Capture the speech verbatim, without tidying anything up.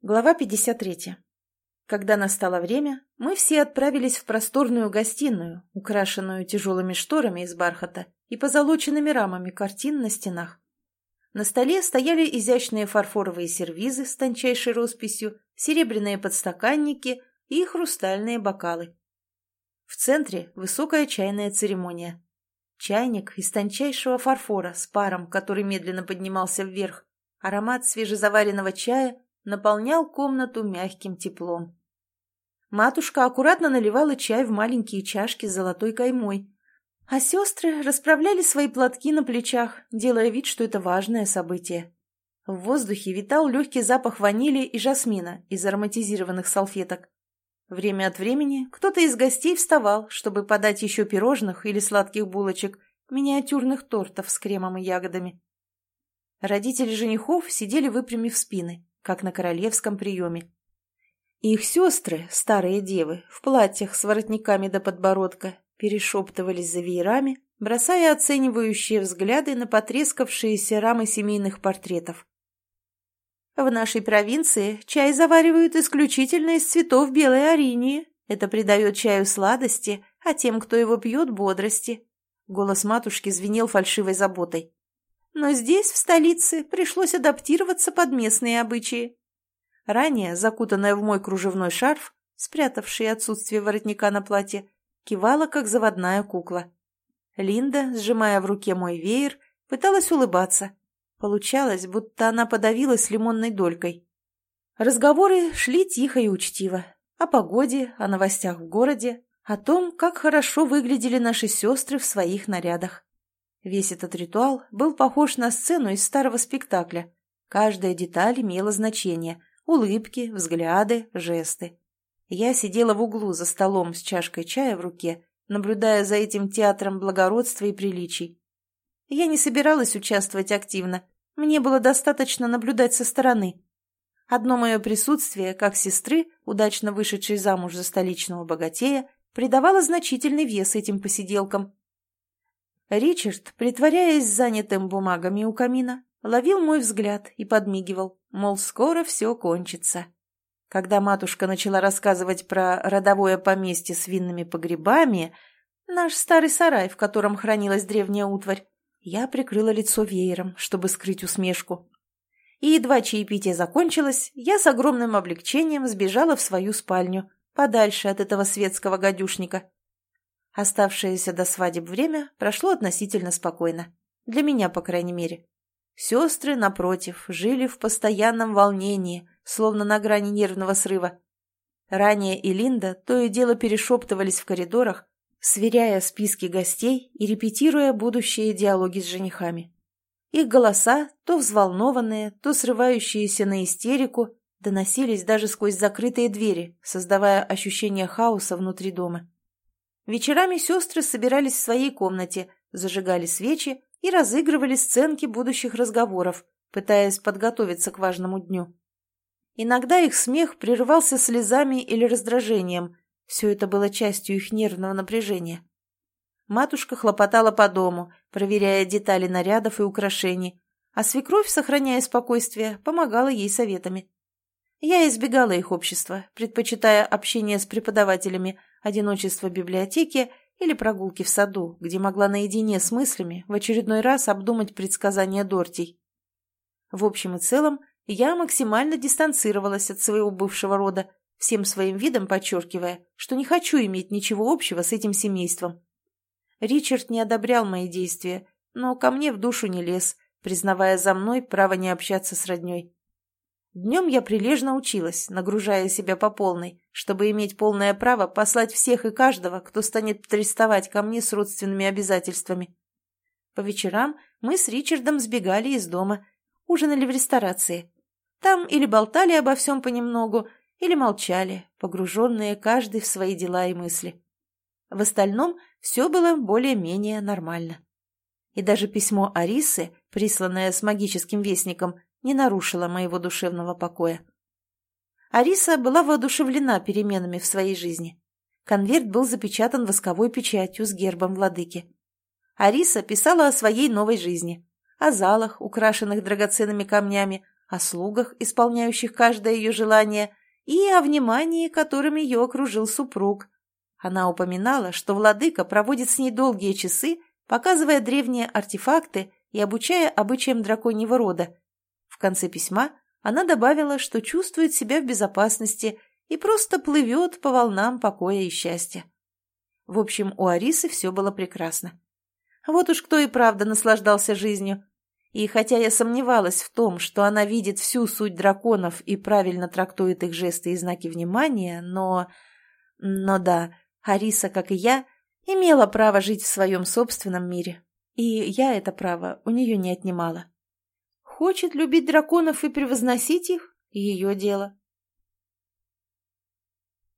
Глава пятьдесят три. Когда настало время, мы все отправились в просторную гостиную, украшенную тяжелыми шторами из бархата и позолоченными рамами картин на стенах. На столе стояли изящные фарфоровые сервизы с тончайшей росписью, серебряные подстаканники и хрустальные бокалы. В центре высокая чайная церемония. Чайник из тончайшего фарфора с паром, который медленно поднимался вверх. Аромат свежезаваренного чая наполнял комнату мягким теплом. Матушка аккуратно наливала чай в маленькие чашки с золотой каймой, а сестры расправляли свои платки на плечах, делая вид, что это важное событие. В воздухе витал легкий запах ванили и жасмина из ароматизированных салфеток. Время от времени кто-то из гостей вставал, чтобы подать еще пирожных или сладких булочек, миниатюрных тортов с кремом и ягодами. Родители женихов сидели выпрямив спины, как на королевском приеме. Их сестры, старые девы, в платьях с воротниками до подбородка, перешептывались за веерами, бросая оценивающие взгляды на потрескавшиеся рамы семейных портретов. В нашей провинции чай заваривают исключительно из цветов белой аринии. Это придает чаю сладости, а тем, кто его пьет, бодрости. Голос матушки звенел фальшивой заботой. Но здесь, в столице, пришлось адаптироваться под местные обычаи. Ранее, закутанная в мой кружевной шарф, спрятавший отсутствие воротника на платье, кивала, как заводная кукла. Линда, сжимая в руке мой веер, пыталась улыбаться. Получалось, будто она подавилась лимонной долькой. Разговоры шли тихо и учтиво. О погоде, о новостях в городе, о том, как хорошо выглядели наши сестры в своих нарядах. Весь этот ритуал был похож на сцену из старого спектакля. Каждая деталь имела значение – улыбки, взгляды, жесты. Я сидела в углу за столом с чашкой чая в руке, наблюдая за этим театром благородства и приличий. Я не собиралась участвовать активно, мне было достаточно наблюдать со стороны. Одно мое присутствие, как сестры, удачно вышедшей замуж за столичного богатея, придавало значительный вес этим посиделкам. Ричард, притворяясь занятым бумагами у камина, ловил мой взгляд и подмигивал, мол, скоро все кончится. Когда матушка начала рассказывать про родовое поместье с винными погребами, наш старый сарай, в котором хранилась древняя утварь, я прикрыла лицо веером, чтобы скрыть усмешку. И едва чаепитие закончилось, я с огромным облегчением сбежала в свою спальню, подальше от этого светского гадюшника. Оставшееся до свадеб время прошло относительно спокойно. Для меня, по крайней мере. Сестры, напротив, жили в постоянном волнении, словно на грани нервного срыва. Ранее и Линда то и дело перешептывались в коридорах, сверяя списки гостей и репетируя будущие диалоги с женихами. Их голоса, то взволнованные, то срывающиеся на истерику, доносились даже сквозь закрытые двери, создавая ощущение хаоса внутри дома. Вечерами сестры собирались в своей комнате, зажигали свечи и разыгрывали сценки будущих разговоров, пытаясь подготовиться к важному дню. Иногда их смех прерывался слезами или раздражением, все это было частью их нервного напряжения. Матушка хлопотала по дому, проверяя детали нарядов и украшений, а свекровь, сохраняя спокойствие, помогала ей советами. Я избегала их общества, предпочитая общение с преподавателями, одиночество в библиотеке или прогулки в саду, где могла наедине с мыслями в очередной раз обдумать предсказания Дортий. В общем и целом, я максимально дистанцировалась от своего бывшего рода, всем своим видом подчеркивая, что не хочу иметь ничего общего с этим семейством. Ричард не одобрял мои действия, но ко мне в душу не лез, признавая за мной право не общаться с родней. Днем я прилежно училась, нагружая себя по полной, чтобы иметь полное право послать всех и каждого, кто станет приставать ко мне с родственными обязательствами. По вечерам мы с Ричардом сбегали из дома, ужинали в ресторации. Там или болтали обо всем понемногу, или молчали, погруженные каждый в свои дела и мысли. В остальном все было более-менее нормально. И даже письмо Арисы, присланное с магическим вестником, не нарушила моего душевного покоя. Ариса была воодушевлена переменами в своей жизни. Конверт был запечатан восковой печатью с гербом владыки. Ариса писала о своей новой жизни, о залах, украшенных драгоценными камнями, о слугах, исполняющих каждое ее желание, и о внимании, которым ее окружил супруг. Она упоминала, что владыка проводит с ней долгие часы, показывая древние артефакты и обучая обычаям драконьего рода. В конце письма она добавила, что чувствует себя в безопасности и просто плывет по волнам покоя и счастья. В общем, у Арисы все было прекрасно. Вот уж кто и правда наслаждался жизнью. И хотя я сомневалась в том, что она видит всю суть драконов и правильно трактует их жесты и знаки внимания, но... Но да, Ариса, как и я, имела право жить в своем собственном мире. И я это право у нее не отнимала. Хочет любить драконов и превозносить их — ее дело.